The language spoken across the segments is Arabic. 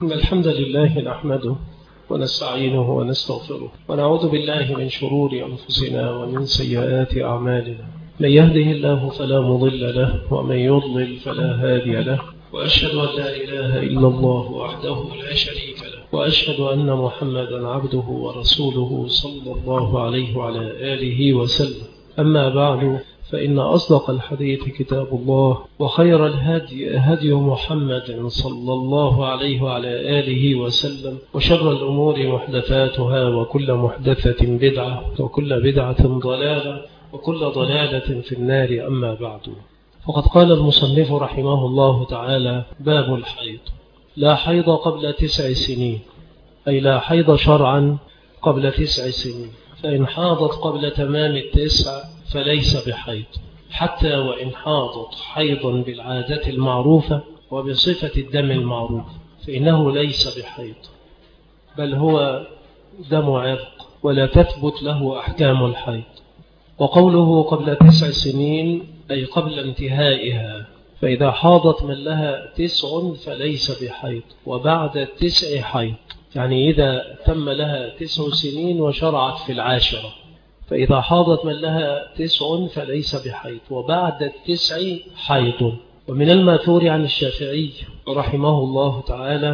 إن الحمد لله نحمده ونستعينه ونستغفره ونعوذ بالله من شرور أنفسنا ومن سيئات أعمالنا. من يهده الله فلا مضل له ومن يضلل فلا هادي له، وأشهد أن لا إله إلا الله وحده لا شريك له، وأشهد أن محمدا عبده ورسوله صلى الله عليه وعلى آله وسلم. أما بعد، فإن أصدق الحديث كتاب الله، وخير الهدي هدي محمد صلى الله عليه وعلى آله وسلم، وشر الأمور محدثاتها، وكل محدثة بدعة، وكل بدعة ضلالة، وكل ضلالة في النار. أما بعد، فقد قال المصنف رحمه الله تعالى: باب الحيض. لا حيض قبل 9 سنين، أي لا حيض شرعا قبل 9 سنين، فإن حاضت قبل تمام 9 فليس بحيض، حتى وإن حاضت حيضا بالعادة المعروفة وبصفة الدم المعروف فإنه ليس بحيض، بل هو دم عرق ولا تثبت له أحكام الحيض. وقوله قبل 9 سنين أي قبل انتهائها، فإذا حاضت من لها 9 فليس بحيض، وبعد 9 حيض، يعني إذا تم لها 9 سنين وشرعت في 10، فإذا حاضت من لها 9 فليس بحيض، وبعد 9 حيض. ومن الماثور عن الشافعي رحمه الله تعالى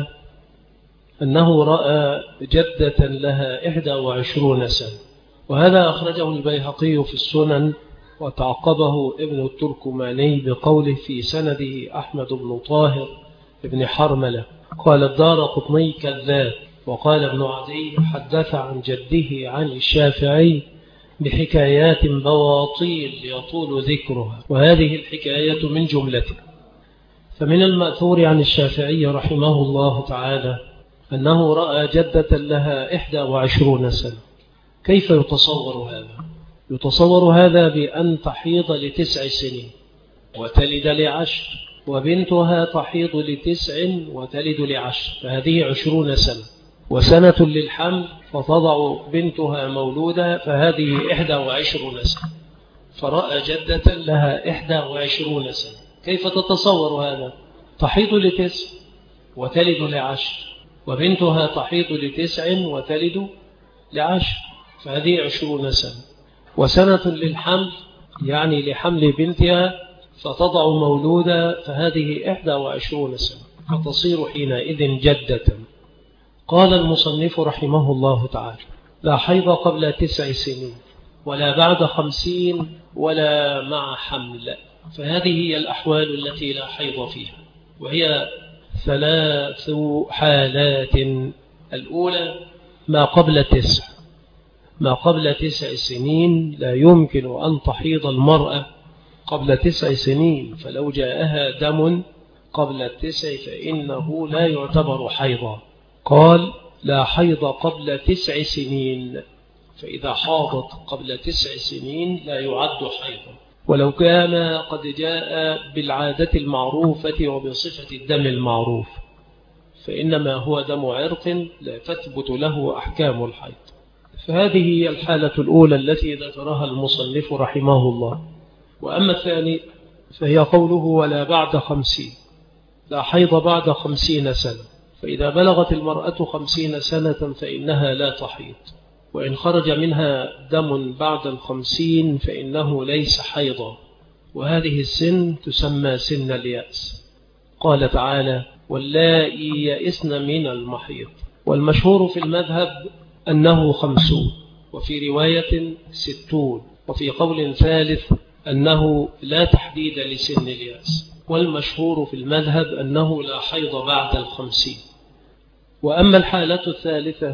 أنه رأى جدة لها 21 سنة، وهذا أخرجه البيهقي في السنن، وتعقبه ابن التركماني بقوله في سنده أحمد بن طاهر ابن حرملة. قال الدارقطني كذاب، وقال ابن عدي حدث عن جده عن الشافعي بحكايات بواطيل يطول ذكرها، وهذه الحكاية من جملته. فمن المأثور عن الشافعي رحمه الله تعالى أنه رأى جدة لها 21 سنة. كيف يتصور هذا؟ يتصور هذا بأن تحيض ل9 سنين وتلد ل10، وبنتها تحيض ل9 وتلد ل10، فهذه 20 سنة، وسنة للحمل فتضع بنتها مولودة، فهذه 21 سنة. فرأى جدة لها 21 سنة. كيف تتصور هذا؟ تحيض ل9 وتلد ل10، وبنتها تحيض ل9 وتلد ل10، فهذه 20 سنة. وسنة للحمل، يعني لحمل بنتها، فتضع مولودة، فهذه 21 سنة، فتصير حينئذ جدة. قال المصنف رحمه الله تعالى: لا حيض قبل 9 سنين، ولا بعد 50، ولا مع حمل. فهذه هي الأحوال التي لا حيض فيها، وهي 3 حالات. الأولى ما قبل 9. ما قبل 9 سنين لا يمكن أن تحيض المرأة قبل 9 سنين، فلو جاءها دم قبل 9 فإنه لا يعتبر حيضا. قال: لا حيض قبل 9 سنين، فإذا حاضت قبل 9 سنين لا يعد حيضا، ولو كان قد جاء بالعادة المعروفة وبصفة الدم المعروف، فإنما هو دم عرق لا تثبت له أحكام الحيض. فهذه هي الحالة الأولى التي ذكرها المصنف رحمه الله. وأما الثاني فهي قوله: ولا بعد 50. لا حيض بعد 50 سنة، فإذا بلغت المرأة 50 سنة فإنها لا تحيض، وإن خرج منها دم بعد 50 فإنه ليس حيضا، وهذه السن تسمى سن اليأس. قال تعالى: واللائي يئسن من المحيض. والمشهور في المذهب أنه 50، وفي رواية 60، وفي قول ثالث أنه لا تحديد لسن اليأس. والمشهور في المذهب أنه لا حيض بعد 50. وأما الحالة الثالثة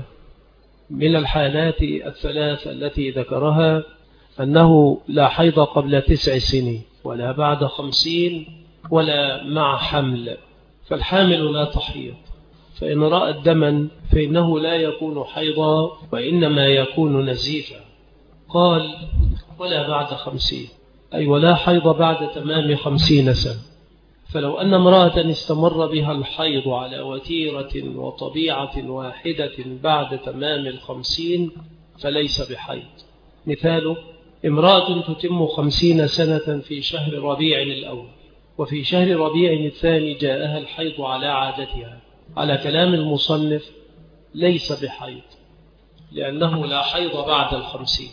من الحالات الثلاث التي ذكرها أنه لا حيض قبل 9 سنين، ولا بعد 50، ولا مع حمل. فالحامل لا تحيض، فإن رأت دما فإنه لا يكون حيضا، وإنما يكون نزيفا. قال: ولا بعد 50، أي ولا حيض بعد تمام 50 سنة. فلو أن امرأة استمر بها الحيض على وتيرة وطبيعة واحدة بعد تمام 50 فليس بحيض. مثال: امرأة تتم 50 سنة في شهر ربيع الأول، وفي شهر ربيع الثاني جاءها الحيض على عادتها، على كلام المصنف ليس بحيض، لأنه لا حيض بعد 50.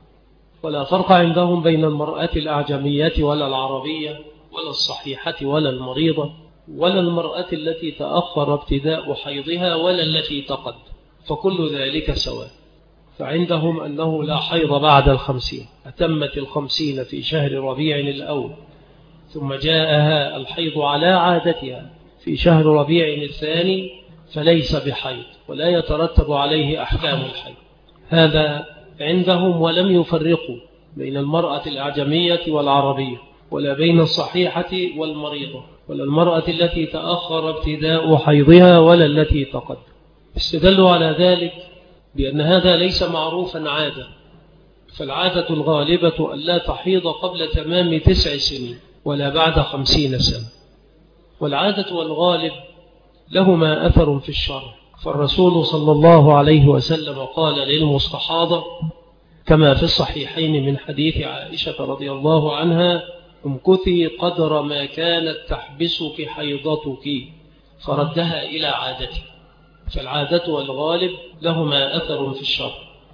ولا فرق عندهم بين المرأة الأعجمية ولا العربية ولا الصحيحة ولا المريضة ولا المرأة التي تأخر ابتداء حيضها ولا التي تقد، فكل ذلك سواء. فعندهم أنه لا حيض بعد 50، أتمت 50 في شهر ربيع الأول ثم جاءها الحيض على عادتها في شهر ربيع الثاني فليس بحيض ولا يترتب عليه أحكام الحيض. هذا عندهم، ولم يفرقوا بين المرأة الأعجمية والعربية ولا بين الصحيحة والمريضة ولا المرأة التي تأخر ابتداء حيضها ولا التي تقد. استدلوا على ذلك بأن هذا ليس معروفا عادة، فالعادة الغالبة أن لا تحيض قبل تمام 9 سنين ولا بعد 50 سنة. والعادة والغالب لهما أثر في الشرع، فالرسول صلى الله عليه وسلم قال للمستحاضة كما في الصحيحين من حديث عائشة رضي الله عنها: امكثي قدر ما كانت تحبسك حيضتك، فردها إلى عادتك. فالعادة والغالب لهما أثر في الشرع.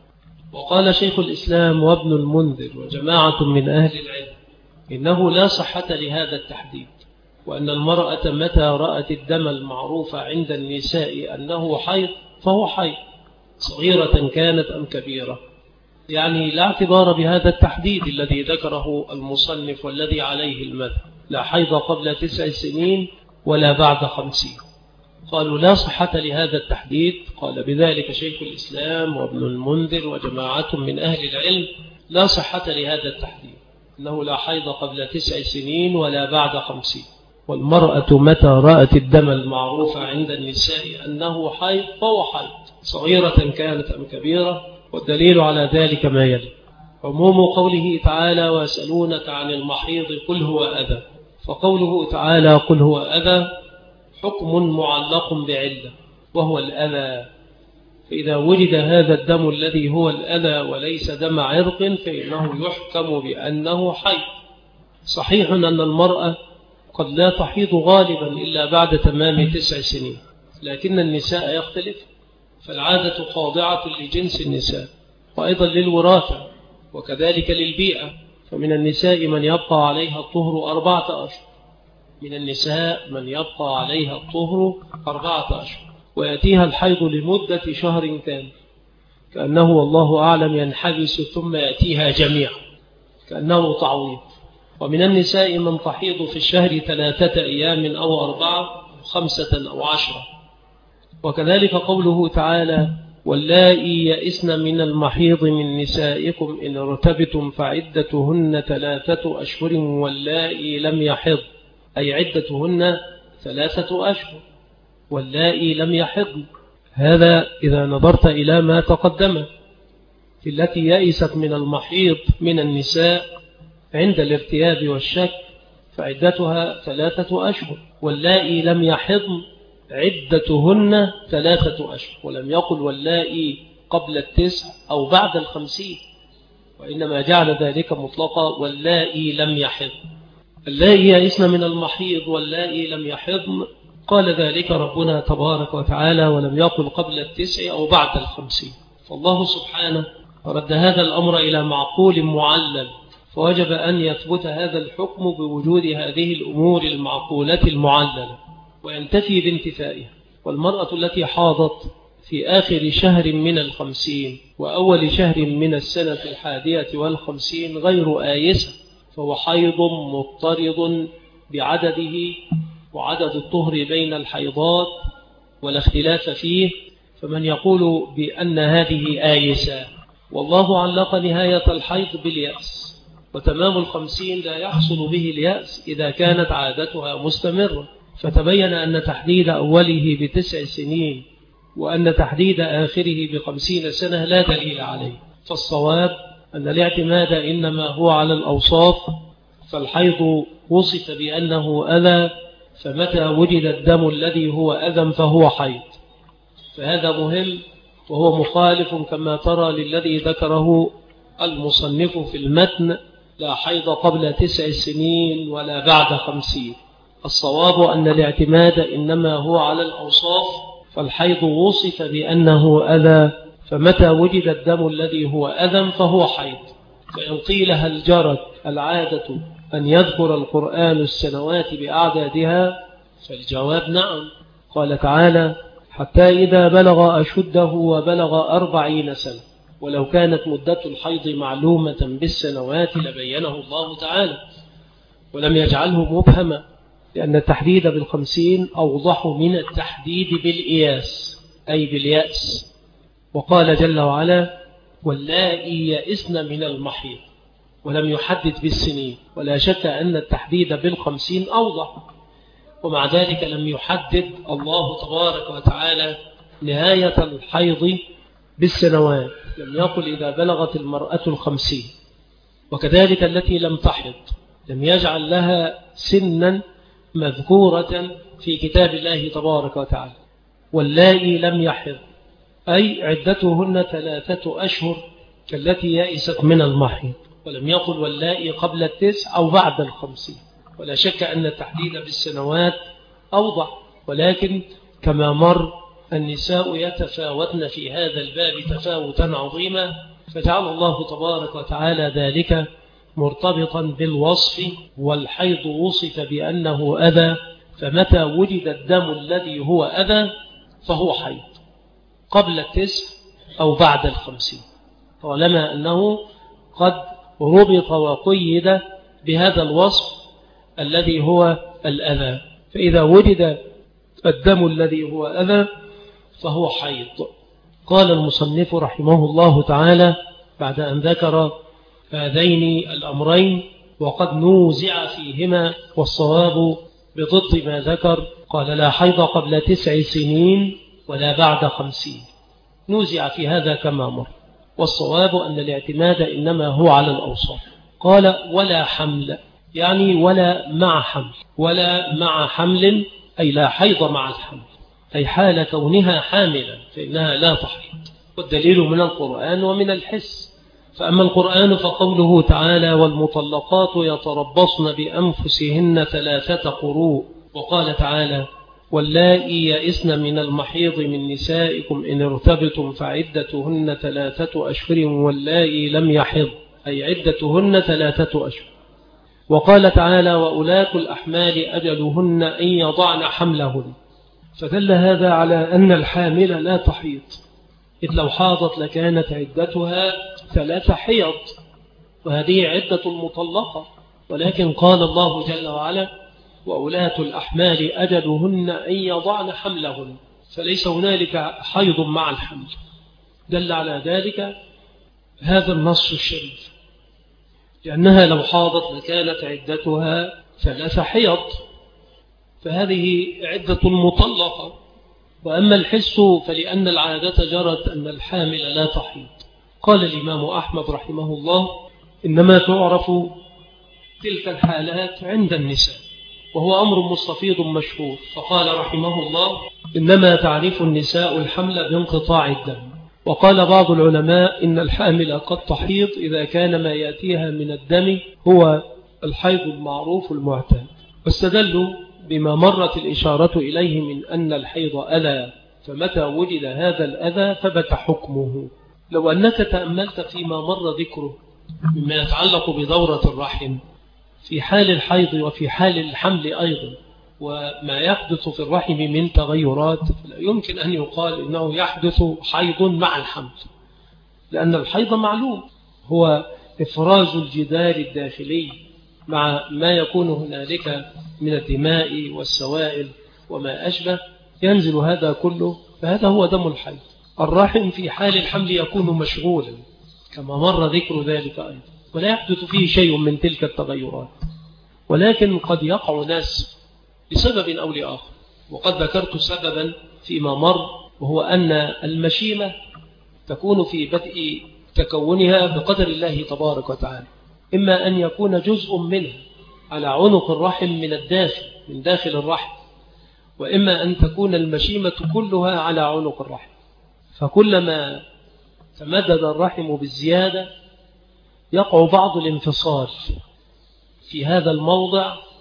وقال شيخ الإسلام وابن المنذر وجماعة من أهل العلم إنه لا صحة لهذا التحديد، وأن المرأة متى رأت الدم المعروف عند النساء أنه حيض فهو حيض، صغيرة كانت أم كبيرة. يعني لا اعتبار بهذا التحديد الذي ذكره المصنف والذي عليه المذهب، لا حيض قبل 9 سنين ولا بعد 50. قالوا لا صحة لهذا التحديد. قال بذلك شيخ الإسلام وابن المنذر وجماعة من أهل العلم: لا صحة لهذا التحديد، أنه لا حيض قبل 9 سنين ولا بعد 50. والمرأة متى رأت الدم المعروف عند النساء أنه حيض فهو حيض، صغيرة كانت أم كبيرة. والدليل على ذلك ما يلي: عموم قوله تعالى: ويسألونك عن المحيض قل هو أذى. فقوله تعالى قل هو أذى حكم معلق بعلة وهو الأذى، فإذا وجد هذا الدم الذي هو الأذى وليس دم عرق فإنه يحكم بأنه حيض. صحيح أن المرأة قد لا تحيض غالبا إلا بعد تمام 9 سنين، لكن النساء يختلف، فالعادة خاضعة لجنس النساء وأيضا للوراثة وكذلك للبيئة. فمن النساء من يبقى عليها الطهر 4 أشهر، من النساء من يبقى عليها الطهر 4 أشهر ويأتيها الحيض لمدة شهر كامل، كأنه والله أعلم ينحبس ثم يأتيها جميعا كأنه تعويض. ومن النساء من تحيض في الشهر 3 أيام أو 4 5 أو 10. وكذلك قوله تعالى: واللائي يئسن من المحيض من نسائكم إن ارتبتم فعدتهن 3 أشهر واللائي لم يحض، أي عدتهن 3 أشهر واللائي لم يحضن. هذا إذا نظرت إلى ما تقدم في التي يئست من المحيض من النساء عند الارتياب والشك فعدتها 3 أشهر، واللائي لم يحضن عدتهن 3 أشهر، ولم يقل واللائي قبل 9 أو بعد 50، وإنما جعل ذلك مطلقا: واللائي لم يحضن. اللائي يئسن من المحيض واللائي لم يحضن، قال ذلك ربنا تبارك وتعالى، ولم يقل قبل 9 أو بعد 50. فالله سبحانه رد هذا الأمر إلى معقول معلل، فوجب أن يثبت هذا الحكم بوجود هذه الأمور المعقولة المعللة وينتفي بانتفائها. والمرأة التي حاضت في آخر شهر من 50 وأول شهر من السنة 51 غير آيسة، فهو حيض مضطرد بعدده وعدد الطهر بين الحيضات ولا اختلاف فيه. فمن يقول بأن هذه آيسة، والله علق نهاية الحيض باليأس، وتمام 50 لا يحصل به اليأس إذا كانت عادتها مستمرة. فتبين أن تحديد أوله ب9 سنين وأن تحديد آخره ب50 سنة لا دليل عليه. فالصواب أن الاعتماد إنما هو على الأوصاف، فالحيض وصف بأنه أذى، فمتى وجد الدم الذي هو أذى فهو حيض. فهذا مهم، وهو مخالف كما ترى للذي ذكره المصنف في المتن: لا حيض قبل 9 سنين ولا بعد 50. الصواب أن الاعتماد إنما هو على الأوصاف، فالحيض وصف بأنه أذى، فمتى وجد الدم الذي هو أذى فهو حيض. فإن قيل هل جرت العادة أن يذكر القرآن السنوات بأعدادها؟ فالجواب نعم. قال تعالى: حتى إذا بلغ أشده وبلغ 40 سنة. ولو كانت مدة الحيض معلومة بالسنوات لبينه الله تعالى، ولم يجعله مبهما، لأن التحديد بال50 أوضح من التحديد بالإياس أي باليأس. وقال جل وعلا: واللائي يئسن من المحيض، ولم يحدد بالسنين. ولا شك أن التحديد بال50 أوضح، ومع ذلك لم يحدد الله تبارك وتعالى نهاية الحيض بالسنوات، لم يقل إذا بلغت المرأة 50. وكذلك التي لم تحض لم يجعل لها سنا مذكورة في كتاب الله تبارك وتعالى. واللائي لم يحض أي عدتهن 3 أشهر كالتي يئست من المحيض، ولم يقل واللائي قبل 9 أو بعد 50. ولا شك أن التحديد بالسنوات أوضح، ولكن كما مر النساء يتفاوتن في هذا الباب تفاوتا عظيما، فجعل الله تبارك وتعالى ذلك مرتبطا بالوصف. والحيض وصف بأنه أذى، فمتى وجد الدم الذي هو أذى فهو حيض، قبل 9 أو بعد 50، طالما أنه قد ربط وقيد بهذا الوصف الذي هو الأذى. فإذا وجد الدم الذي هو أذى فهو حيض. قال المصنف رحمه الله تعالى بعد أن ذكر هذين الأمرين وقد نوزع فيهما، والصواب بضد ما ذكر، قال: لا حيض قبل 9 سنين ولا بعد 50. نوزع في هذا كما مر، والصواب أن الاعتماد إنما هو على الأوصاف. قال: ولا حمل، يعني ولا مع حمل. ولا مع حمل أي لا حيض مع الحمل، أي حال كونها حاملا فإنها لا تحيض. والدليل من القرآن ومن الحس. فأما القرآن فقوله تعالى: والمطلقات يتربصن بأنفسهن 3 قروء. وقال تعالى: واللائي يئسن من المحيض من نسائكم إن ارتبتم فعدتهن 3 أشهر واللائي لم يحض، أي عدتهن 3 أشهر. وقال تعالى: وأولاة الأحمال أجلهن أن يضعن حملهن. فدل هذا على أن الحامل لا تحيض، إذ لو حاضت لكانت عدتها 3 حيض، وهذه عدة المطلقة. ولكن قال الله جل وعلا: وأولاة الأحمال أجلهن أن يضعن حملهن، فليس هنالك حيض مع الحمل. دل على ذلك هذا النص الشريف، لأنها لو حاضت لكانت عدتها 3 حيض، فهذه عدة المطلقة. وأما الحس فلأن العادة جرت أن الحامل لا تحيض. قال الإمام أحمد رحمه الله: إنما تعرف تلك الحالات عند النساء، وهو أمر مستفيض مشهور. فقال رحمه الله: إنما تعرف النساء الحمل بانقطاع الدم. وقال بعض العلماء إن الحامل قد تحيض إذا كان ما يأتيها من الدم هو الحيض المعروف المعتاد، واستدلوا بما مرت الإشارة إليه من أن الحيض أذى، فمتى وجد هذا الأذى ثبت حكمه. لو أنك تأملت فيما مر ذكره مما يتعلق بدورة الرحم في حال الحيض وفي حال الحمل أيضا، وما يحدث في الرحم من تغيرات، لا يمكن أن يقال إنه يحدث حيض مع الحمل، لأن الحيض معلوم هو إفراز الجدار الداخلي مع ما يكون هنالك من الدماء والسوائل وما أشبه، ينزل هذا كله، فهذا هو دم الحيض. الرحم في حال الحمل يكون مشغولا كما مر ذكر ذلك أيضا، ولا يحدث فيه شيء من تلك التغيرات، ولكن قد يقع ناس لسبب أو لآخر. وقد ذكرت سببا فيما مر، وهو أن المشيمة تكون في بدء تكونها بقدر الله تبارك وتعالى، إما أن يكون جزء منها على عنق الرحم من الداخل من داخل الرحم، وإما أن تكون المشيمة كلها على عنق الرحم. فكلما تمدد الرحم بالزيادة يقع بعض الانفصال في هذا الموضع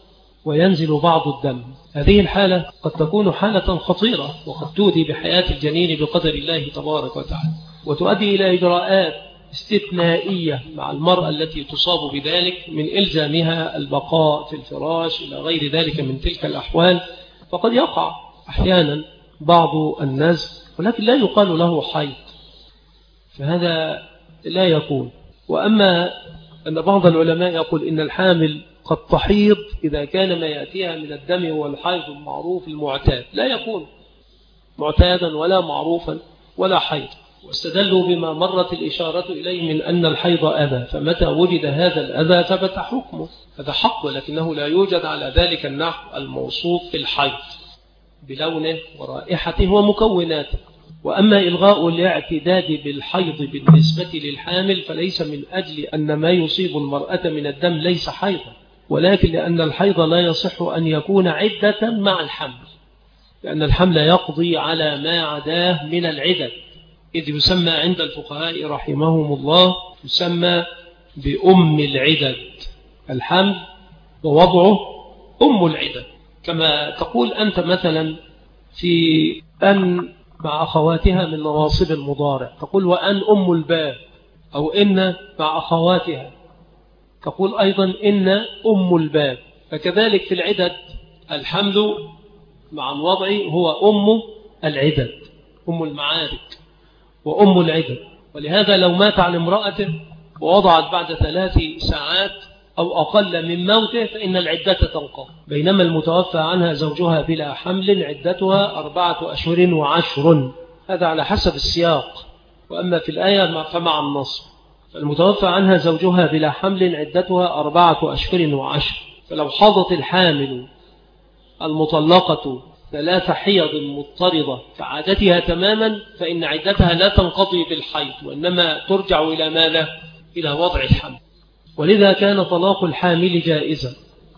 وينزل بعض الدم. هذه الحالة قد تكون حالة خطيرة وقد تؤدي بحياة الجنين بقدر الله تبارك وتعالى، وتؤدي إلى إجراءات استثنائية مع المرأة التي تصاب بذلك من إلزامها البقاء في الفراش إلى غير ذلك من تلك الأحوال. فقد يقع أحيانا بعض الناس ولكن لا يقال له حيض، فهذا لا يكون. وأما أن بعض العلماء يقول إن الحامل قد تحيض إذا كان ما يأتيها من الدم هو الحيض المعروف المعتاد، لا يكون معتادا ولا معروفا ولا حيض، واستدلوا بما مرت الإشارة إليه من أن الحيض أذى، فمتى وجد هذا الأذى ثبت حكمه، هذا حق، ولكنه لا يوجد على ذلك النحو الموصوف في الحيض بلونه ورائحته ومكوناته. وأما إلغاء الاعتداد بالحيض بالنسبة للحامل فليس من أجل أن ما يصيب المرأة من الدم ليس حيضا، ولكن لأن الحيض لا يصح أن يكون عدة مع الحمل، لأن الحمل يقضي على ما عداه من العدد، إذ يسمى عند الفقهاء رحمهم الله يسمى بأم العدد، الحمل ووضعه أم العدد. كما تقول أنت مثلا في أن مع أخواتها من نواصب المضارع تقول وأن أم الباب، أو إن مع أخواتها تقول أيضا إن أم الباب. فكذلك في العدد الحمل مع الوضع هو أم العدد، أم المعارك وأم العدد. ولهذا لو مات عن امرأته ووضعت بعد 3 ساعات أو أقل من موته فإن العدة تنقضي، بينما المتوفى عنها زوجها بلا حمل عدتها 4 أشهر و10، هذا على حسب السياق. وأما في الآية فمع النص، المتوفى عنها زوجها بلا حمل عدتها 4 أشهر و10. فلو حاضت الحامل المطلقة 3 حيض مضطردة كعادتها تماما فإن عدتها لا تنقضي بالحيض، وإنما ترجع إلى ماذا؟ إلى وضع الحمل. ولذا كان طلاق الحامل جائزا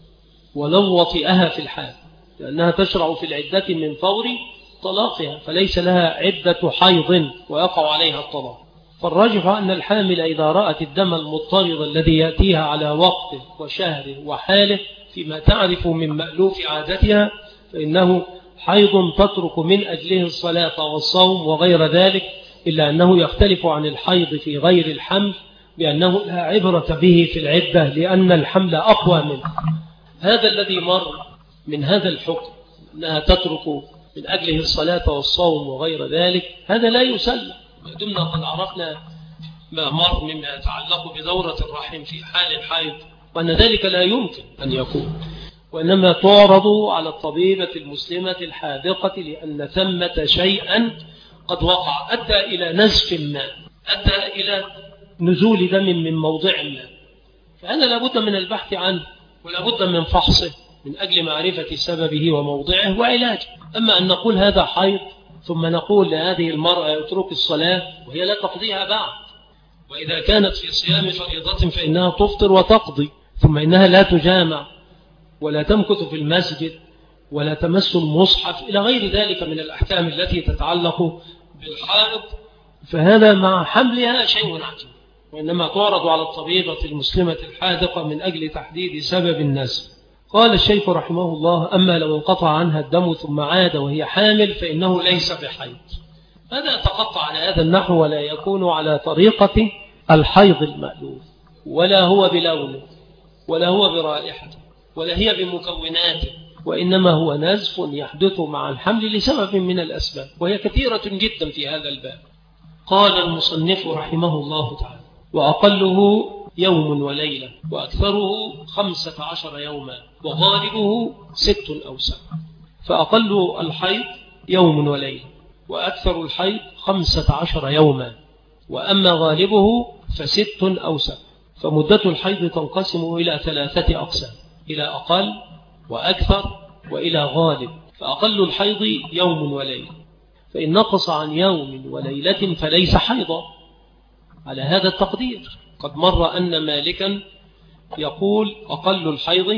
ولو وطئها في الحال، لأنها تشرع في العدة من فور طلاقها، فليس لها عدة حيض ويقع عليها الطلاق. فالراجح أن الحامل إذا رأت الدم المضطرد الذي يأتيها على وقته وشهره وحاله فيما تعرف من مألوف عادتها فإنه حيض تترك من أجله الصلاة والصوم وغير ذلك، إلا أنه يختلف عن الحيض في غير الحمل بأنه لا عبرة به في العدة لأن الحمل أقوى منه. هذا الذي مر من هذا الحكم أنها تترك من أجله الصلاة والصوم وغير ذلك هذا لا يسلم، ودمنا قد عرفنا ما مر مما يتعلق بدورة الرحم في حال الحيض، وأن ذلك لا يمكن أن يكون، وإنما تعرض على الطبيبة المسلمة الحاذقة لأن ثمة شيئا قد وقع أدى إلى نزف ما، أدى إلى نزول دم من موضع ما، فهذا لابد من البحث عنه ولابد من فحصه من أجل معرفة سببه وموضعه وعلاجه. أما أن نقول هذا حيض ثم نقول لهذه المرأة يترك الصلاة وهي لا تقضيها بعد، وإذا كانت في صيام فريضة فإنها تفطر وتقضي، ثم إنها لا تجامع ولا تمكث في المسجد ولا تمس المصحف إلى غير ذلك من الأحكام التي تتعلق بالحائض، فهذا مع حملها شيء عجيب، وإنما تعرض على الطبيبة المسلمة الحاذقة من أجل تحديد سبب النزف. قال الشيخ رحمه الله أما لو انقطع عنها الدم ثم عاد وهي حامل فإنه ليس بحيض. هذا يتقطع على هذا النحو ولا يكون على طريقة الحيض المألوف، ولا هو بلونه ولا هو برائحته ولا هي بمكوناته، وإنما هو نزف يحدث مع الحمل لسبب من الأسباب وهي كثيرة جدا في هذا الباب. قال المصنف رحمه الله تعالى وأقله يوم وليلة وأكثره 15 يوما وغالبه 6 أو 7. فأقل الحيض يوم وليلة وأكثر الحيض 15 يوما، وأما غالبه ف6 أو 7. فمدة الحيض تنقسم إلى 3 أقسام، إلى أقل وأكثر وإلى غالب. فأقل الحيض يوم وليلة، فإن نقص عن يوم وليلة فليس حيضا على هذا التقدير. قد مر أن مالكا يقول أقل الحيض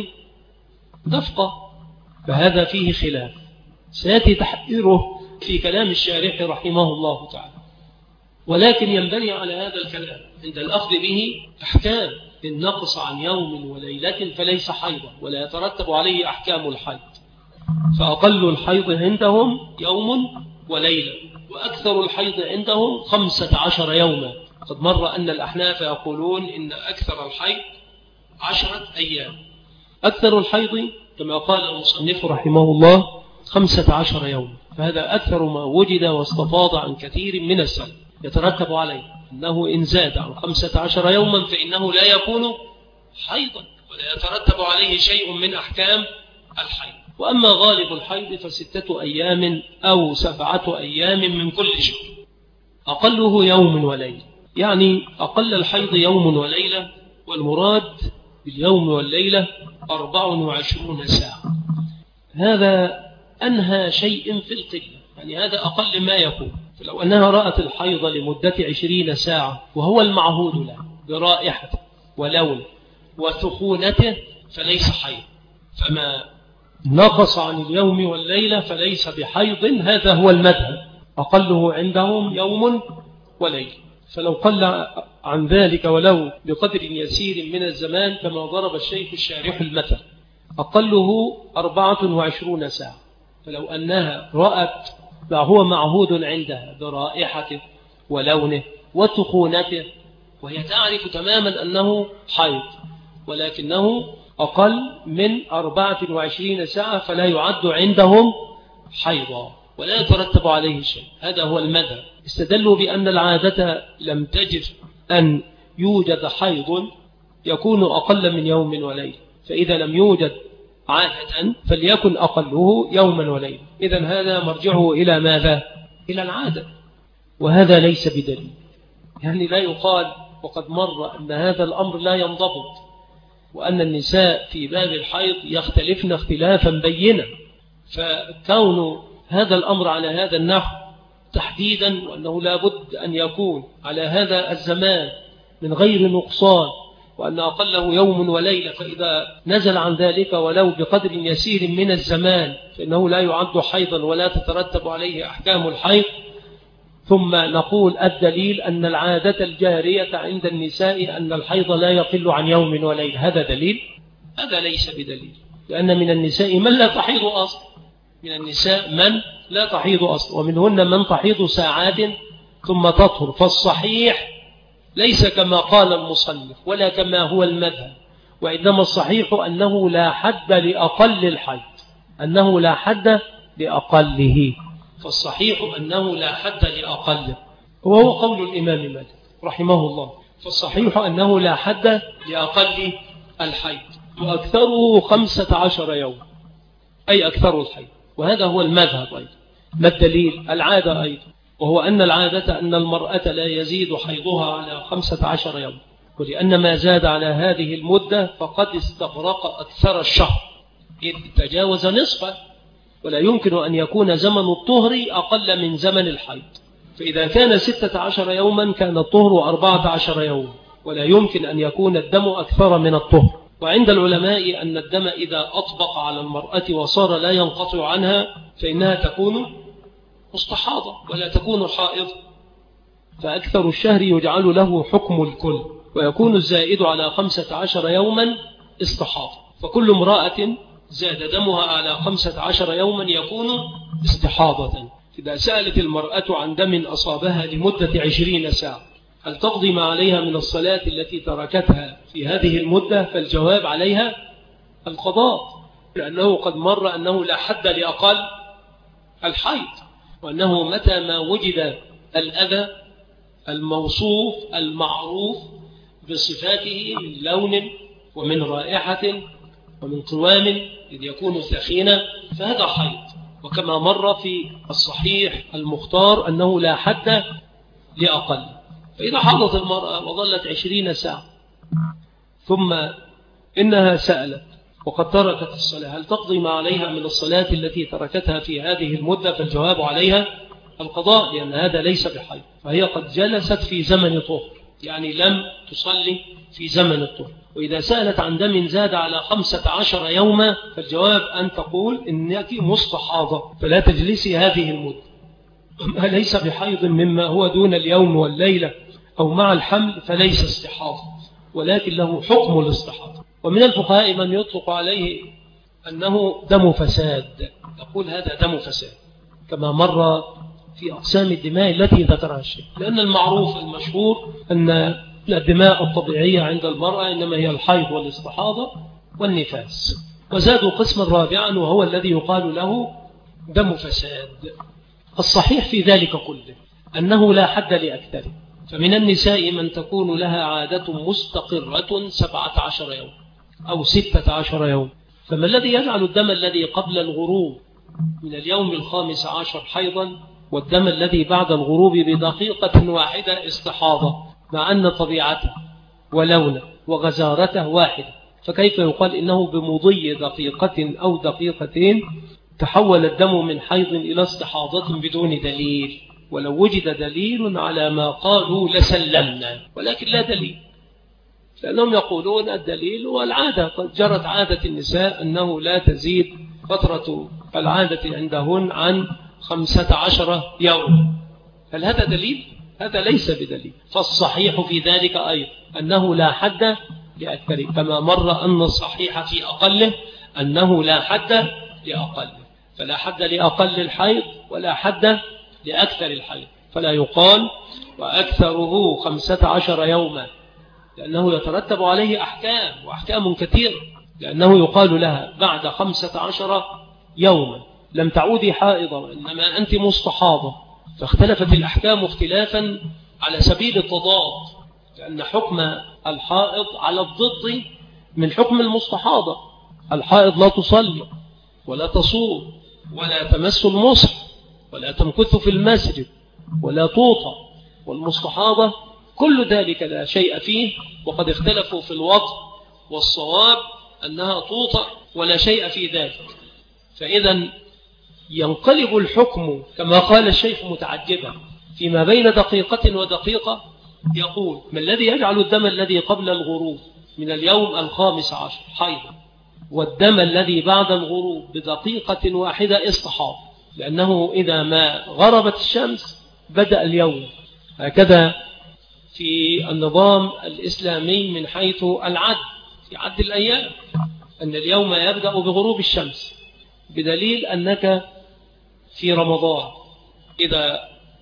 دفقة، فهذا فيه خلاف سيأتي تحذيره في كلام الشارح رحمه الله تعالى، ولكن ينبني على هذا الكلام عند الأخذ به أحكام، إن نقص عن يوم وليلة فليس حيضا ولا يترتب عليه أحكام الحيض. فأقل الحيض عندهم يوم وليلة، وأكثر الحيض عندهم 15 يوما. قد مر أن الأحناف يقولون إن أكثر الحيض 10 أيام. أكثر الحيض كما قال المصنف رحمه الله 15 يوما، فهذا أكثر ما وجد واستفاض عن كثير من السلف. يترتب عليه أنه إن زاد عن 15 يوما فإنه لا يكون حيضا ولا يترتب عليه شيء من أحكام الحيض. وأما غالب الحيض ف6 أيام أو 7 أيام من كل شهر، أقله يوم وليلة. يعني أقل الحيض يوم وليلة، والمراد باليوم والليلة 24 ساعة. هذا أنهى شيء في القلة، يعني هذا أقل ما يكون. فلو أنها رأت الحيض لمدة 20 ساعة وهو المعهود له برائحته ولون وثخونته فليس حيض. فما نقص عن اليوم والليلة فليس بحيض، هذا هو المذهب. أقله عندهم يوم وليلة. فلو قل عن ذلك ولو بقدر يسير من الزمان كما ضرب الشيخ الشارح المثل، أقله 24 ساعة. فلو أنها رأت ما هو معهود عندها برائحته ولونه وتخونته، وهي تعرف تماما أنه حيض ولكنه أقل من 24 ساعة، فلا يعد عندهم حيضا ولا يترتب عليه شيء. هذا هو المذهب. استدلوا بأن العادة لم تجد أن يوجد حيض يكون أقل من يوم وليلة، فإذا لم يوجد عادة فليكن أقله يوما وليلة. إذن هذا مرجعه إلى ماذا؟ إلى العادة، وهذا ليس بدليل. يعني لا يقال وقد مر أن هذا الأمر لا ينضبط، وأن النساء في باب الحيض يختلفن اختلافا بينا. فكون هذا الأمر على هذا النحو تحديدا، وأنه لا بد أن يكون على هذا الزمان من غير نقصان، وأن أقله يوم وليلة، فإذا نزل عن ذلك ولو بقدر يسير من الزمان فإنه لا يعد حيضا ولا تترتب عليه أحكام الحيض. ثم نقول الدليل أن العادة الجارية عند النساء أن الحيض لا يقل عن يوم وليلة. هذا دليل؟ هذا ليس بدليل، لأن من النساء من لا تحيض أصلا، من النساء من لا تحيض أصلا، ومنهن من تحيض ساعات ثم تطهر. فالصحيح ليس كما قال المصنف ولا كما هو المذهب، وإنما الصحيح أنه لا حد لأقل الحيض، أنه لا حد لأقله. فالصحيح أنه لا حد لأقله، وهو قول الإمام مالك رحمه الله. فالصحيح أنه لا حد لأقل الحيض، وأكثره 15 يوم، أي أكثر الحيض. وهذا هو المذهب أيضا. ما الدليل؟ العادة أيضا، وهو أن العادة أن المرأة لا يزيد حيضها على 15 يوم، ولأن ما زاد على هذه المدة فقد استغرق أكثر الشهر، إذ تجاوز نصفه، ولا يمكن أن يكون زمن الطهر أقل من زمن الحيض. فإذا كان 16 يوما كان الطهر 14 يوم، ولا يمكن أن يكون الدم أكثر من الطهر. وعند العلماء أن الدم إذا أطبق على المرأة وصار لا ينقطع عنها فإنها تكون مستحاضة ولا تكون حائض. فأكثر الشهر يجعل له حكم الكل، ويكون الزائد على 15 يوما استحاضة. فكل امرأة زاد دمها على 15 يوما يكون استحاضة. إذا سألت المرأة عن دم أصابها لمدة 20 ساعة هل تقضي ما عليها من الصلاة التي تركتها في هذه المدة؟ فالجواب عليها القضاء، لأنه قد مر أنه لا حد لأقل الحيض، وأنه متى ما وجد الأذى الموصوف المعروف بصفاته من لون ومن رائحة ومن قوام إذ يكون ثخينا فهذا حيض. وكما مر في الصحيح المختار أنه لا حد لأقل. فإذا حاضت المرأة وظلت 20 ساعة ثم إنها سألت وقد تركت الصلاة هل تقضي ما عليها من الصلاة التي تركتها في هذه المدة؟ فالجواب عليها القضاء، لأن هذا ليس بحيض، فهي قد جلست في زمن طهر، يعني لم تصلي في زمن الطهر. وإذا سألت عن دم زاد على 15 يوما فالجواب أن تقول إنك مستحاضة فلا تجلسي هذه المدة. ما ليس بحيض مما هو دون اليوم والليلة أو مع الحمل فليس استحاضة، ولكن له حكم الاستحاضة. ومن الفقهاء من يطلق عليه أنه دم فساد، يقول هذا دم فساد، كما مر في أقسام الدماء التي ذكرها الشيخ. لأن المعروف المشهور أن الدماء الطبيعية عند المرأة إنما هي الحيض والاستحاضة والنفاس، وزادوا قسما رابعا وهو الذي يقال له دم فساد. الصحيح في ذلك كله أنه لا حد لأكثره، فمن النساء من تكون لها عادة مستقرة 17 يوم أو 16 يوم، فما الذي يجعل الدم الذي قبل الغروب من اليوم 15 حيضا والدم الذي بعد الغروب بدقيقة واحدة استحاضة، مع أن طبيعته ولونه وغزارته واحدة؟ فكيف يقال إنه بمضي دقيقة أو دقيقتين تحول الدم من حيض إلى استحاضة بدون دليل؟ ولو وجد دليل على ما قالوا لسلمنا، ولكن لا دليل، لأنهم يقولون الدليل والعادة. قد جرت عادة النساء أنه لا تزيد فترة العادة عندهن عن 15 يوم. هل هذا دليل؟ هذا ليس بدليل. فالصحيح في ذلك أيضا أنه لا حد لأكثره، كما مر أن الصحيح في أقله أنه لا حد لأقله، فلا حد لأقل الحيض ولا حد لأكثر الحيض. فلا يقال وأكثره 15 يوما، لأنه يترتب عليه أحكام وأحكام كثيرة، لأنه يقال لها بعد 15 يوما لم تعودي حائضة وإنما أنت مستحاضة، فاختلفت الأحكام اختلافا على سبيل التضاد، لأن حكم الحائض على الضد من حكم المستحاضة. الحائض لا تصلي ولا تصوم ولا تمس المصحف ولا تمكث في المسجد ولا توطى، والمستحاضة كل ذلك لا شيء فيه، وقد اختلفوا في الوضع، والصواب أنها توطى ولا شيء في ذلك. فإذا ينقلب الحكم كما قال الشيخ متعجبا فيما بين دقيقة ودقيقة. يقول: ما الذي يجعل الدم الذي قبل الغروب من اليوم 15 حيضا والدم الذي بعد الغروب بدقيقة واحدة استحاضة؟ لأنه إذا ما غربت الشمس بدأ اليوم، هكذا في النظام الإسلامي من حيث العد في عد الأيام، أن اليوم يبدأ بغروب الشمس، بدليل أنك في رمضان إذا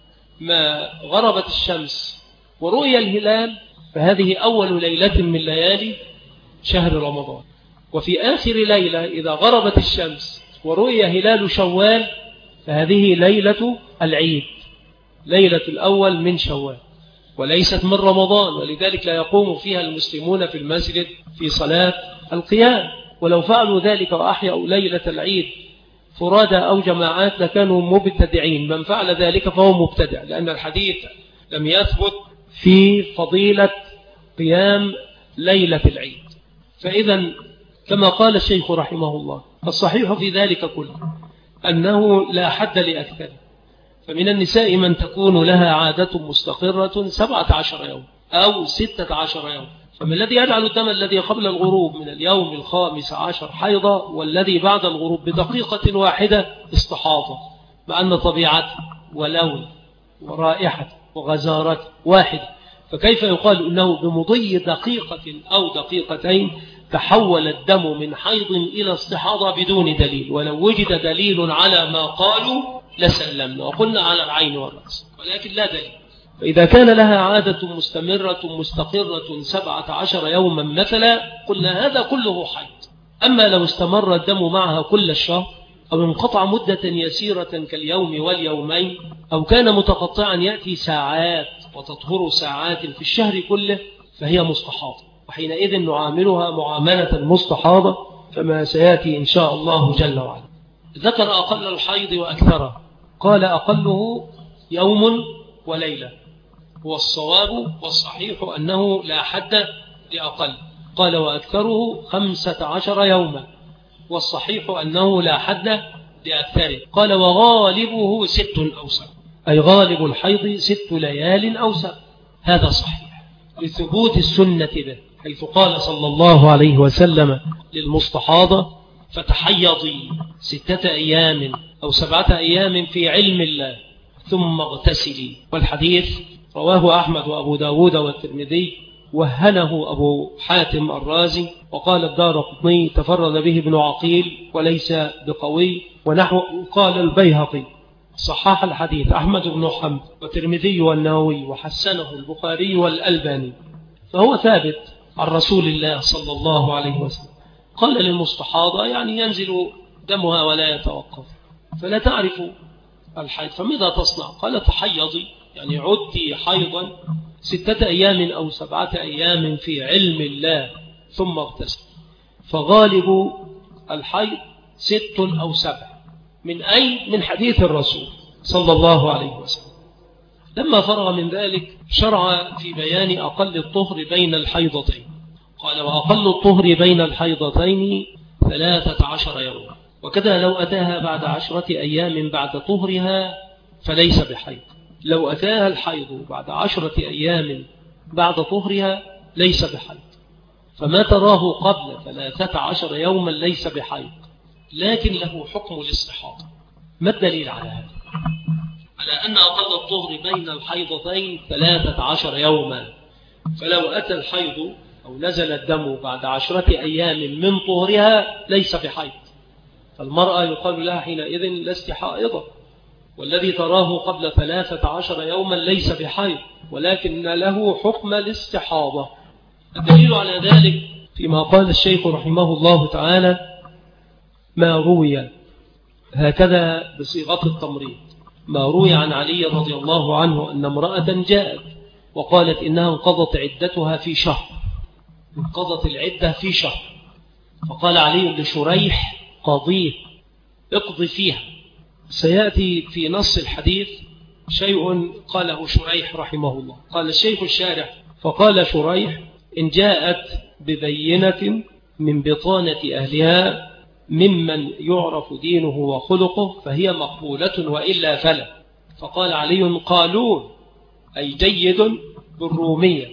ما غربت الشمس ورؤي الهلال فهذه أول ليلة من ليالي شهر رمضان، وفي آخر ليلة إذا غربت الشمس ورؤي هلال شوال فهذه ليلة العيد، ليلة الأول من شوال، وليست من رمضان، ولذلك لا يقوم فيها المسلمون في المسجد في صلاة القيام. ولو فعلوا ذلك وأحيوا ليلة العيد فرادى أو جماعات لكانوا مبتدعين، من فعل ذلك فهو مبتدع، لأن الحديث لم يثبت في فضيلة قيام ليلة العيد. فإذا كما قال الشيخ رحمه الله الصحيح في ذلك كله أنه لا حد لأكثر، فمن النساء من تكون لها عادة مستقرة 17 يوم أو 16 يوم، فما الذي يجعل الدم الذي قبل الغروب من اليوم 15 حيضة والذي بعد الغروب بدقيقة واحدة استحاضة، مع أن طبيعته ولون ورائحة وغزارة واحدة؟ فكيف يقال إنه بمضي دقيقة أو دقيقتين تحول الدم من حيض إلى استحاضة بدون دليل؟ ولو وجد دليل على ما قالوا لسلمنا وقلنا على العين والرأس، ولكن لا دليل. فإذا كان لها عادة مستمرة مستقرة 17 يوما مثلا قلنا هذا كله حيض. أما لو استمر الدم معها كل الشهر أو انقطع مدة يسيرة كاليوم واليومين أو كان متقطعا يأتي ساعات وتطهر ساعات في الشهر كله فهي مستحاضة، وحينئذ نعاملها معاملة المستحاضة كما سيأتي إن شاء الله جل وعلا. ذكر أقل الحيض وأكثره، قال أقله يوم وليلة، والصواب والصحيح أنه لا حد لأقل. قال وأكثره 15 يوما، والصحيح أنه لا حد لأكثره. قال وغالبه 6 أو 7، أي غالب الحيض 6 ليال أو 7. هذا صحيح لثبوت السنة به، حيث قال صلى الله عليه وسلم للمستحاضة فتحيضي 6 أيام أو 7 أيام في علم الله ثم اغتسلي. والحديث رواه أحمد وأبو داود والترمذي وهنه أبو حاتم الرازي، وقال الدارقطني تفرد به ابن عقيل وليس بقوي، ونحو قال البيهقي صحح الحديث أحمد بن حنبل والترمذي والنووي وحسنه البخاري والألباني، فهو ثابت عن رسول الله صلى الله عليه وسلم. قال للمستحاضة يعني ينزل دمها ولا يتوقف، فلا تعرف الحيض، فماذا تصنع؟ قال تحيضي، يعني عدي حيضا 6 أيام أو 7 أيام في علم الله ثم اغتسل. فغالب الحيض 6 أو 7. من أي؟ من حديث الرسول صلى الله عليه وسلم. لما فرغ من ذلك شرع في بيان أقل الطهر بين الحيضتين. قال وأقل الطهر بين الحيضتين 13 يوما، وكذا لو أتاها بعد 10 أيام بعد طهرها فليس بحيض. لو أتاها الحيض بعد 10 أيام بعد طهرها ليس بحيض. فما تراه قبل 13 يوما ليس بحيض، لكن له حكم الاستحاضة. ما الدليل على هذا؟ على أن أقل الطهر بين الحيضتين 13 يوما، فلو أتى الحيض أو نزل الدم بعد 10 أيام من طهرها ليس بحيض، فالمرأة يقال لها حينئذ لست حائضة، والذي تراه قبل 13 يوما ليس بحيض، ولكن له حكم الاستحاضة. الدليل على ذلك فيما قال الشيخ رحمه الله تعالى ما روي هكذا بصيغة التمريض، ما روي عن علي رضي الله عنه أن امرأة جاءت وقالت إنها انقضت عدتها في شهر، انقضت العدة في شهر، فقال علي لشريح قاضيه اقضي فيها. سيأتي في نص الحديث شيء قاله شريح رحمه الله. قال الشيخ الشارح فقال شريح إن جاءت ببينة من بطانة أهلها ممن يعرف دينه وخلقه فهي مقبولة وإلا فلا. فقال علي قالون أي جيد بالرومية.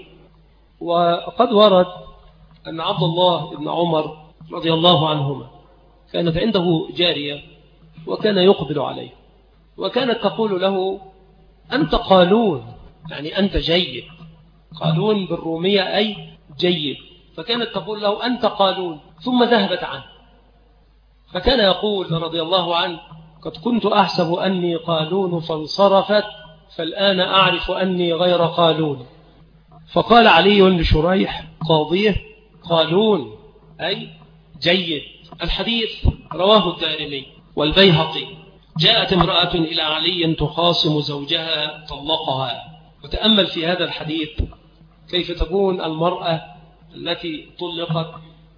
وقد ورد أن عبد الله بن عمر رضي الله عنهما كانت عنده جارية وكان يقبل عليه، وكانت تقول له أنت قالون، يعني أنت جيد. قالون بالرومية أي جيد، فكانت تقول له أنت قالون، ثم ذهبت عنه. فكان يقول رضي الله عنه قد كنت أحسب أني قالون فانصرفت، فالآن أعرف أني غير قالون. فقال علي لشريح قاضيه قالون أي جيد. الحديث رواه الدارمي والبيهقي. جاءت امرأة إلى علي تخاصم زوجها طلقها. وتأمل في هذا الحديث كيف تكون المرأة التي طلقت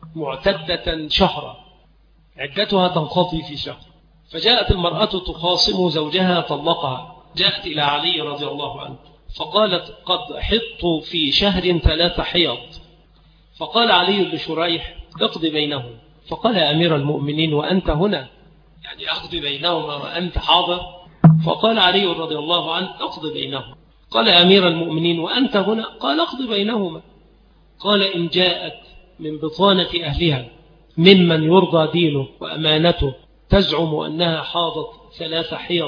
معتدة شهرا، عدتها تنقضي في شهر، فجاءت المرأة تخاصم زوجها طلقها، جاءت إلى علي رضي الله عنه فقالت قد حضت في شهر 3 حيض. فقال علي لشريح اقضي بينهم. فقال يا أمير المؤمنين وأنت هنا، يعني أقضي بينهما وأنت حاضر؟ فقال علي رضي الله عنه اقضي بينهم. قال يا أمير المؤمنين وأنت هنا؟ قال اقضي بينهما. قال إن جاءت من بطانة أهلها ممن يرضى دينه وأمانته تزعم أنها حاضت 3 حيض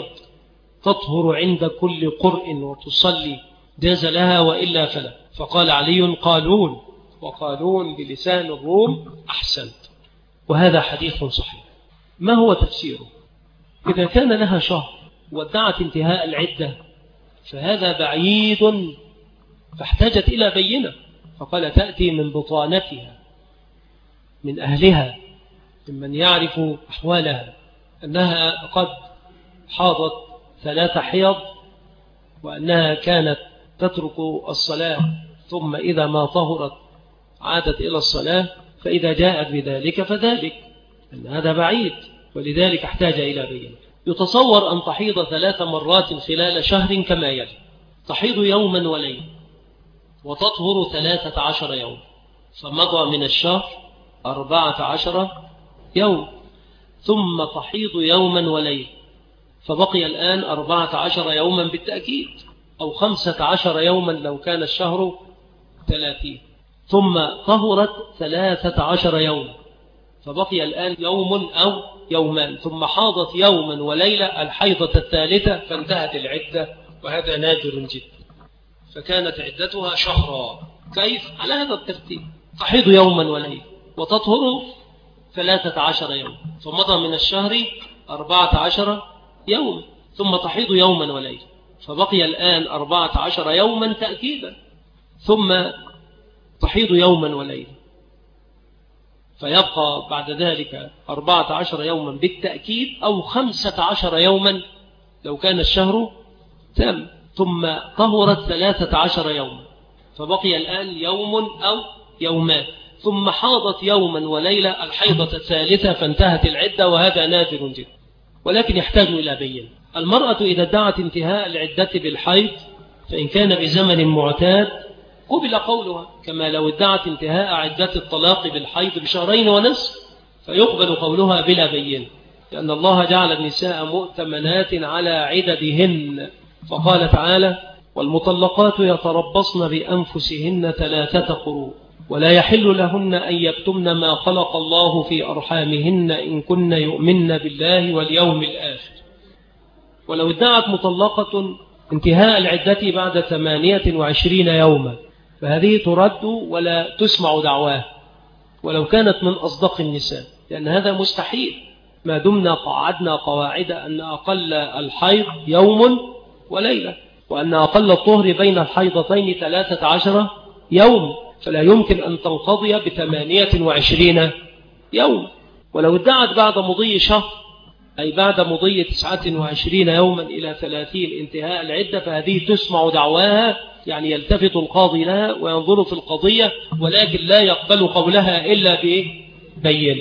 تطهر عند كل قرء وتصلي جاز لها وإلا فلا. فقال علي قالون، وقالون بلسان الروم أحسنت. وهذا حديث صحيح. ما هو تفسيره؟ إذا كان لها شهر وادعت انتهاء العدة فهذا بعيد، فاحتاجت إلى بينة. فقال تأتي من بطانتها من أهلها ممن يعرف أحوالها أنها قد حاضت 3 حيض، وأنها كانت تترك الصلاة ثم إذا ما طهرت عادت إلى الصلاة، فإذا جاءت بذلك فذلك، أن هذا بعيد، ولذلك احتاج إلى بينة. يتصور أن تحيض 3 مرات خلال شهر كما يلي: تحيض يوما وليلة وتطهر 13 يوم، فمضى من الشهر 14 يوم، ثم تحيض يوما وليلة، فبقي الآن 14 يوما بالتأكيد، أو 15 يوما لو كان الشهر 30، ثم طهرت 13 يوما، فبقي الآن يوم أو يومان، ثم حاضت يوما وليلة الحيضة الثالثة فانتهت العدة، وهذا نادر جدا. فكانت عدتها شهرا كيف؟ على هذا الترتيب. تحيض يوما وليلة وتطهر 13 يوما، فمضى من الشهر 14 يوما، ثم تحيض يوما وليلة، فبقي الآن 14 يوما تأكيدا، ثم تحيض يوما وليلة، فيبقى بعد ذلك 14 يوما بالتأكيد، أو 15 يوما لو كان الشهر تام، ثم طهرت 13 يوما، فبقي الآن يوم أو يومان، ثم حاضت يوما وليلة الحيضة الثالثة فانتهت العدة، وهذا نادر جدا، ولكن يحتاج إلى بينة. المرأة إذا ادعت انتهاء العدة بالحيض فإن كان بزمن معتاد قبل قولها، كما لو ادعت انتهاء عدة الطلاق بالحيض بشهرين ونصف فيقبل قولها بلا بينة، لأن الله جعل النساء مؤتمنات على عددهن، فقال تعالى: والمطلقات يتربصن بأنفسهن 3 قروء ولا يحل لهن أن يكتمن ما خلق الله في أرحامهن إن كن يؤمن بالله واليوم الآخر. ولو ادعت مطلقة انتهاء العدة بعد 28 يوما فهذه ترد ولا تسمع دعواه، ولو كانت من أصدق النساء، لأن هذا مستحيل ما دمنا قعدنا قواعد أن أقل الحيض يوم وليلة، وأن أقل الطهر بين الحيضتين 13 يوم، فلا يمكن أن تنقضي ب28 يوم. ولو ادعت بعد مضي شهر، أي بعد مضي 29 يوما إلى 30 انتهاء العدة، فهذه تسمع دعواها، يعني يلتفت القاضي لها وينظر في القضية، ولكن لا يقبل قولها إلا ببينة،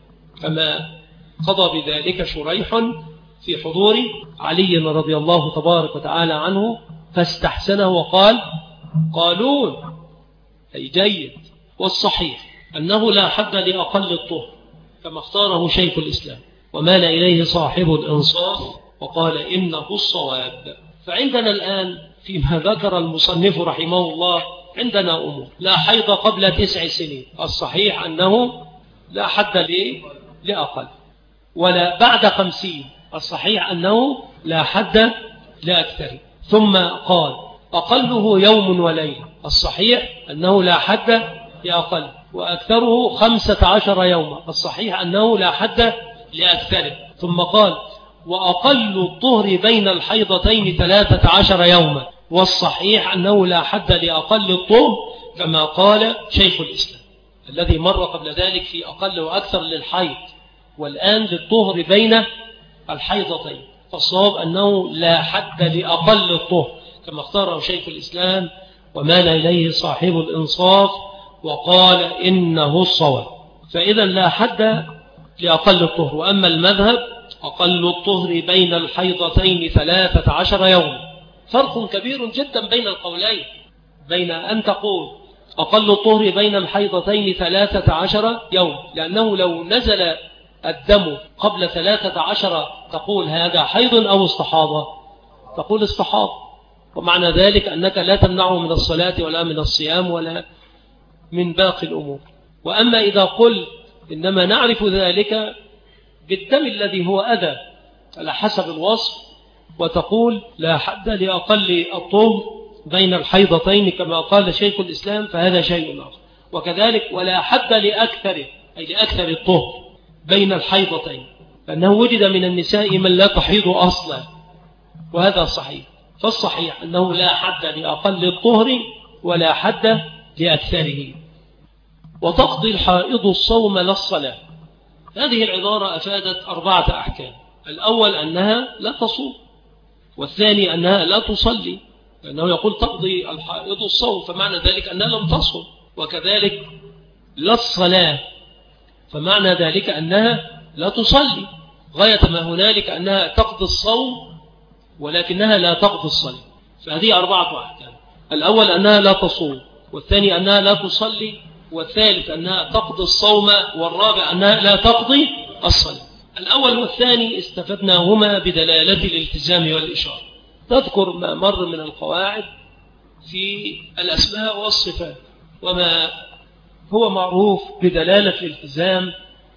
كما قضى بذلك شريح في حضور علي رضي الله تبارك وتعالى عنه، فاستحسنه وقال: قالون، أي جيد، والصحيح أنه لا حد لأقل الطهر كما اختاره شيخ الإسلام، ومال إليه صاحب الإنصاف وقال إنه الصواب. فعندنا الآن فيما ذكر المصنف رحمه الله عندنا أمور: لا حيض قبل 9 سنين، الصحيح أنه لا حد لأقل، ولا بعد 50، الصحيح أنه لا حد لأكثر. ثم قال: أقله يوم وليلة، الصحيح أنه لا حد لأقل، وأكثره 15 يوما، الصحيح أنه لا حد لأكثره. ثم قال: وأقل الطهر بين الحيضتين 13 يوما، والصحيح أنه لا حد لأقل الطهر، كما قال شيخ الإسلام الذي مر قبل ذلك في أقل وأكثر للحيض، والآن للطهر بين الحيضتين، فالصواب أنه لا حد لأقل الطهر كما اختاره شيخ الإسلام، ومال إليه صاحب الإنصاف وقال إنه الصواب. فإذا لا حد لأقل الطهر. وأما المذهب أقل الطهر بين الحيضتين 13 يوم، فرق كبير جدا بين القولين، بين أن تقول أقل الطهر بين الحيضتين 13 يوم، لأنه لو نزل الدم قبل 13 تقول هذا حيض أو استحاضة، تقول استحاضة، ومعنى ذلك أنك لا تمنعه من الصلاة ولا من الصيام ولا من باقي الأمور. وأما إذا قل إنما نعرف ذلك بالدم الذي هو أذى على حسب الوصف، وتقول لا حد لأقل الطهر بين الحيضتين كما قال شيخ الإسلام، فهذا شيء آخر. وكذلك ولا حد لأكثره، أي لأكثر الطهر بين الحيضتين، لأنه وجد من النساء من لا تحيض أصلا، وهذا صحيح. فالصحيح أنه لا حد لأقل الطهر ولا حد لأكثره. وتقضي الحائض الصوم لا الصلاة. هذه العبارة أفادت 4 أحكام: الأول أنها لا تصوم، والثاني أنها لا تصلي، لأنه يقول تقضي الحائض الصوم، فمعنى ذلك أنها لم تصوم. وكذلك لا الصلاة، فمعنى ذلك أنها لا تصلي، غاية ما هنالك أنها تقضي الصوم ولكنها لا تقضي الصلاة. فهذه 4 أحكام: الأول أنها لا تصوم، والثاني أنها لا تصلي، والثالث أنها تقضي الصوم، والرابع أنها لا تقضي الصلاة. الأول والثاني استفدناهما بدلالة الالتزام والإشارة. تذكر ما مر من القواعد في الأسماء والصفات، وما هو معروف بدلالة الالتزام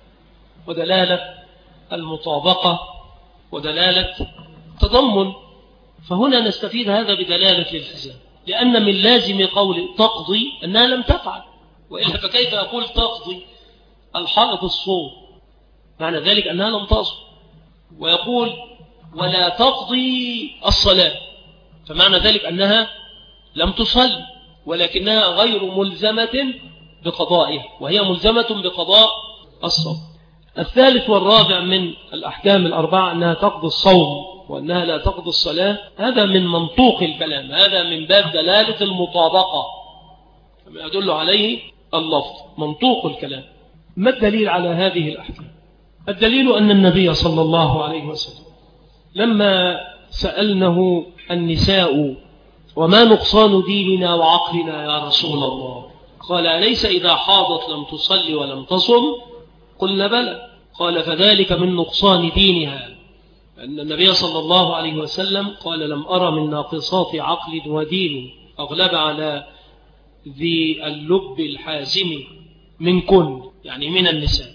ودلالة المطابقة ودلالة تضمن. فهنا نستفيد هذا بدلالة الالتزام. لأن من لازم قول تقضي أنها لم تفعل، وإلا فكيف يقول تقضي الحائض الصوم؟ معنى ذلك أنها لم تصم. ويقول ولا تقضي الصلاة، فمعنى ذلك أنها لم تصل، ولكنها غير ملزمة بقضائها، وهي ملزمة بقضاء الصوم. الثالث والرابع من الأحكام الأربعة أنها تقضي الصوم وأنها لا تقضي الصلاة. هذا من منطوق الكلام، هذا من باب دلالة المطابقة كما يدل عليه اللفظ، منطوق الكلام. ما الدليل على هذه الأحكام؟ الدليل أن النبي صلى الله عليه وسلم لما سألنه النساء وما نقصان ديننا وعقلنا يا رسول الله، قال أليس إذا حاضت لم تصلي ولم تصم؟ قلنا بلى. قال فذلك من نقصان دينها، أن النبي صلى الله عليه وسلم قال لم أرى من ناقصات عقل ودين أغلب على ذي اللب الحازم منكن، يعني من النساء.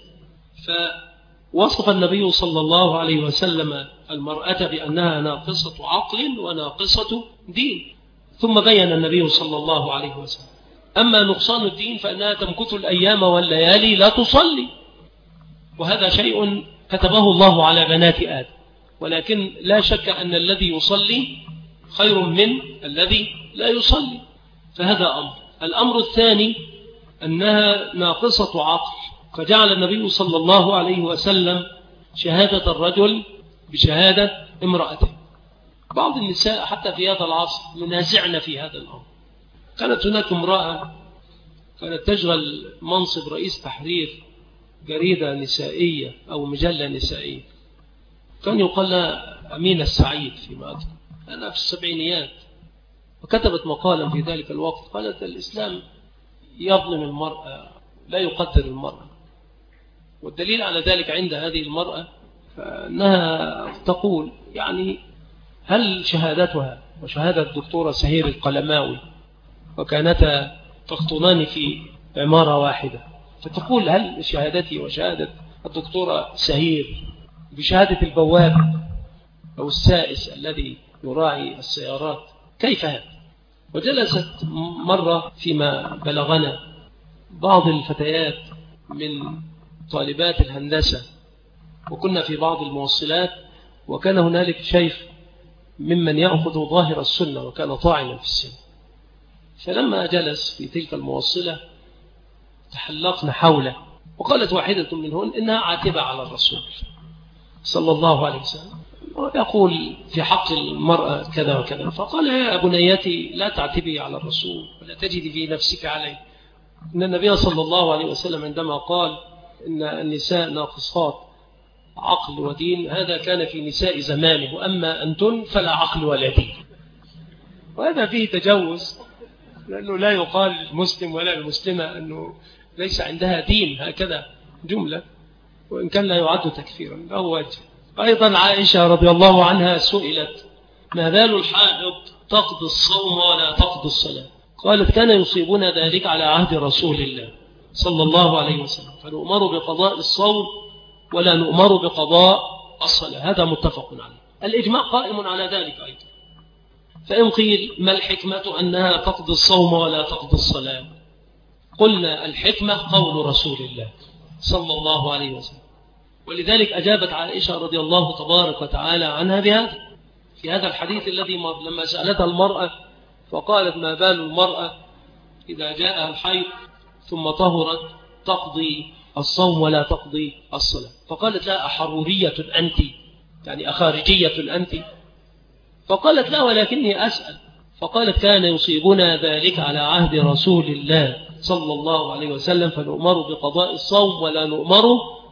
فوصف النبي صلى الله عليه وسلم المرأة بأنها ناقصة عقل وناقصة دين، ثم بين النبي صلى الله عليه وسلم أما نقصان الدين فإنها تمكث الأيام والليالي لا تصلي، وهذا شيء كتبه الله على بنات آدم، ولكن لا شك أن الذي يصلي خير من الذي لا يصلي، فهذا أمر. الأمر الثاني أنها ناقصة عقل، فجعل النبي صلى الله عليه وسلم شهادة الرجل بشهادة امرأته. بعض النساء حتى في هذا العصر ينازعن في هذا الأمر. كانت هناك امرأة كانت تشغل منصب رئيس تحرير جريدة نسائية أو مجلة نسائية، كان يقال لها أمينة السعيد فيما أذكر، أنا في السبعينيات، وكتبت مقالا في ذلك الوقت قالت الإسلام يظلم المرأة لا يقدر المرأة. والدليل على ذلك عند هذه المرأة فأنها تقول يعني هل شهادتها وشهادة الدكتورة سهير القلماوي وكانتا تخطنان في عمارة واحدة، فتقول هل شهادتي وشهادة الدكتورة سهير بشهادة البواب أو السائس الذي يراعي السيارات كيف هذا؟ وجلست مرة فيما بلغنا بعض الفتيات من طالبات الهندسة، وكنا في بعض الموصلات، وكان هنالك شيخ ممن يأخذ ظاهر السنة وكان طاعنا في السنة، فلما جلس في تلك الموصلة تحلقنا حوله، وقالت واحدة منهن إنها عاتبة على الرسول صلى الله عليه وسلم ويقول في حق المرأة كذا وكذا، فقال يا بنيتي لا تعتبي على الرسول ولا تجدي في نفسك عليه، إن النبي صلى الله عليه وسلم عندما قال إن النساء ناقصات عقل ودين هذا كان في نساء زمانه، وأما أنتن فلا عقل ولا دين. وهذا فيه تجوز، لأنه لا يقال للمسلم ولا المسلمة أنه ليس عندها دين هكذا جملة، وإن كان لا يعد تكفيرا له وجه. أيضا عائشة رضي الله عنها سئلت ما بال الحائض تقضي الصوم ولا تقضي الصلاة؟ قالت كان يصيبنا ذلك على عهد رسول الله صلى الله عليه وسلم، فنؤمر بقضاء الصوم ولا نؤمر بقضاء الصلاة، هذا متفق عليه. الإجماع قائم على ذلك أيضا. فإن قيل ما الحكمة أنها تقضي الصوم ولا تقضي الصلاة؟ قلنا الحكمة قول رسول الله صلى الله عليه وسلم، ولذلك أجابت عائشة رضي الله تبارك وتعالى عنها بهذا في هذا الحديث الذي لما سألتها المرأة فقالت ما بال المرأة إذا جاءها الحيض ثم طهرت تقضي الصوم ولا تقضي الصلاة؟ فقالت لا أحرورية أنت، يعني أخارجية أنت؟ فقالت لا ولكني أسأل. فقالت كان يصيبنا ذلك على عهد رسول الله صلى الله عليه وسلم، فنؤمر بقضاء الصوم ولا نؤمر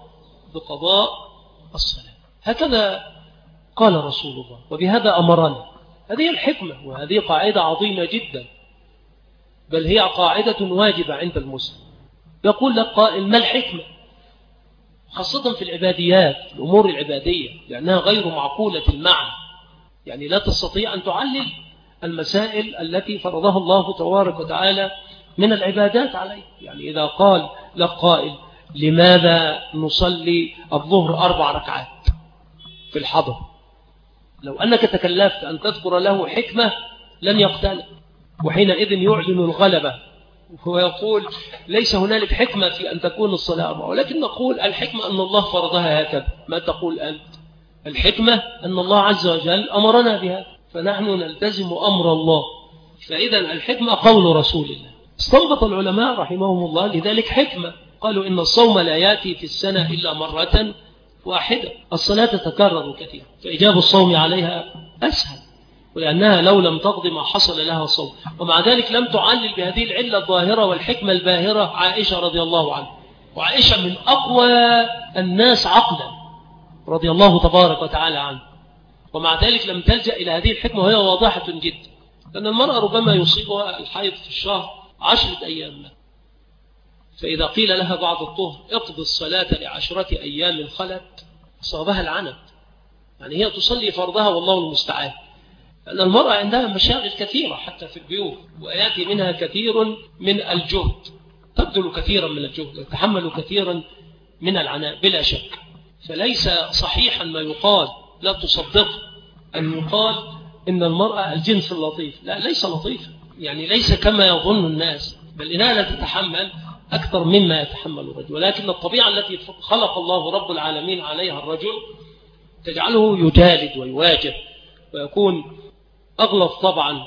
بقضاء الصلاة، هكذا قال رسول الله وبهذا أمرنا. هذه الحكمة، وهذه قاعدة عظيمة جدا، بل هي قاعدة واجبة عند المسلم. يقول لك قائل ما الحكمة؟ خاصة في العباديات، الأمور العبادية، لأنها غير معقولة المعنى، يعني لا تستطيع أن تعلل المسائل التي فرضها الله تبارك وتعالى من العبادات عليه. يعني إذا قال لك قائل لماذا نصلي الظهر 4 ركعات في الحضر، لو أنك تكلفت أن تذكر له حكمة لن يقتنع، وحينئذ يعلن الغلبة. هو يقول ليس هنالك حكمة في أن تكون الصلاة 4، ولكن نقول الحكمة أن الله فرضها هكذا. ما تقول أنت؟ الحكمة أن الله عز وجل أمرنا بها، فنحن نلتزم أمر الله. فإذا الحكمة قول رسول الله. استنبط العلماء رحمهم الله لذلك حكمة، قالوا إن الصوم لا يأتي في السنة إلا مرة واحدة، الصلاة تتكرر كثيرا، فإجاب الصوم عليها أسهل، ولأنها لو لم تقضي ما حصل لها صوم. ومع ذلك لم تعلل بهذه العلة الظاهرة والحكمة الباهرة عائشة رضي الله عنها، وعائشة من أقوى الناس عقلا رضي الله تبارك وتعالى عنه، ومع ذلك لم تلجأ إلى هذه الحكمة وهي واضحة جدا. لأن المرأة ربما يصيبها الحيض في الشهر 10 أيام، فإذا قيل لها بعد الطهر اقضي الصلاة ل10 أيام خلت، أصابها العنت، يعني هي تصلي فرضها والله المستعان. لأن المرأة عندها مشاغل كثيرة حتى في البيوت، ويأتي منها كثير من الجهد، تبذل كثيرا من الجهد، وتحمل كثيرا من العناء بلا شك. فليس صحيحا ما يقال، لا تصدق أن يقال إن المرأة الجنس اللطيف، لا، ليس لطيف، يعني ليس كما يظن الناس، بل إنها لا تتحمل أكثر مما يتحمل الرجل. ولكن الطبيعة التي خلق الله رب العالمين عليها الرجل تجعله يجالد ويواجه، ويكون أغلظ طبعا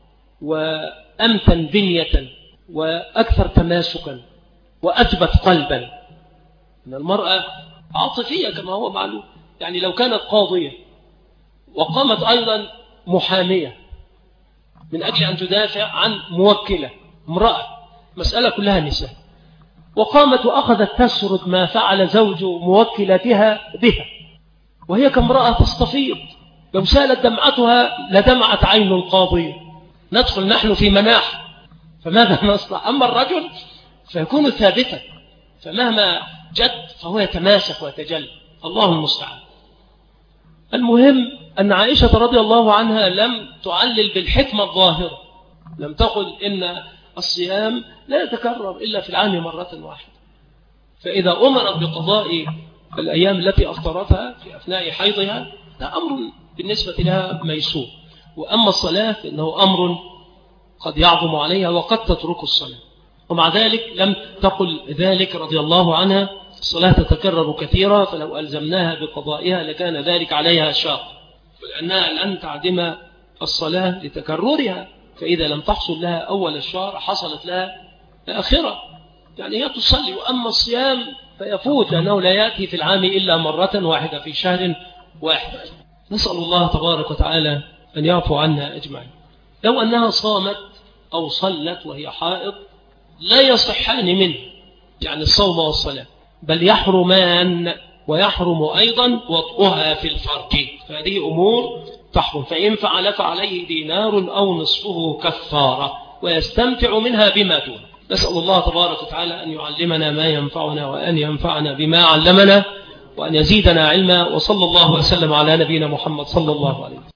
وأمتن بنية وأكثر تماسكا وأثبت قلبا. إن المرأة عاطفية كما هو معلوم، يعني لو كانت قاضية وقامت أيضا محامية من أجل أن تدافع عن موكلة امرأة، مسألة كلها نساء، وقامت وأخذت تسرد ما فعل زوج موكلتها بها، وهي كامرأة تستفيض، لو سالت دمعتها لدمعت عين القاضية، ندخل نحن في مناح، فماذا نصنع؟ أما الرجل فيكون ثابتا، فمهما جد فهو يتماسك ويتجلى، الله المستعان. المهم أن عائشة رضي الله عنها لم تعلل بالحكمة الظاهرة، لم تقل إن الصيام لا يتكرر إلا في العام مرة واحدة، فإذا أمرت بقضاء الأيام التي أفطرتها في أثناء حيضها ده أمر بالنسبة لها ميسور. وأما الصلاة فإنه أمر قد يعظم عليها وقد تترك الصلاة، ومع ذلك لم تقل ذلك رضي الله عنها الصلاة تتكرر كثيرا فلو ألزمناها بقضائها لكان ذلك عليها شاق، لأنها لن تعدم الصلاة لتكررها، فإذا لم تحصل لها أول الشهر حصلت لها آخرة، يعني هي تصلي. وأما الصيام فيفوت لأنه لا يأتي في العام إلا مرة واحدة في شهر واحد. نسأل الله تبارك وتعالى أن يعفو عنا أجمعين. لو أنها صامت أو صلت وهي حائض لا يصحان منه، يعني الصوم والصلاة، بل يحرمان، ويحرم أيضا وطئها في الفرج، فهذه أمور تحرم، فإن فعل فعليه دينار أو نصفه كفارة ويستمتع منها بما دون. نسأل الله تبارك وتعالى أن يعلمنا ما ينفعنا وأن ينفعنا بما علمنا وأن يزيدنا علما، وصلى الله وسلم على نبينا محمد صلى الله عليه وسلم.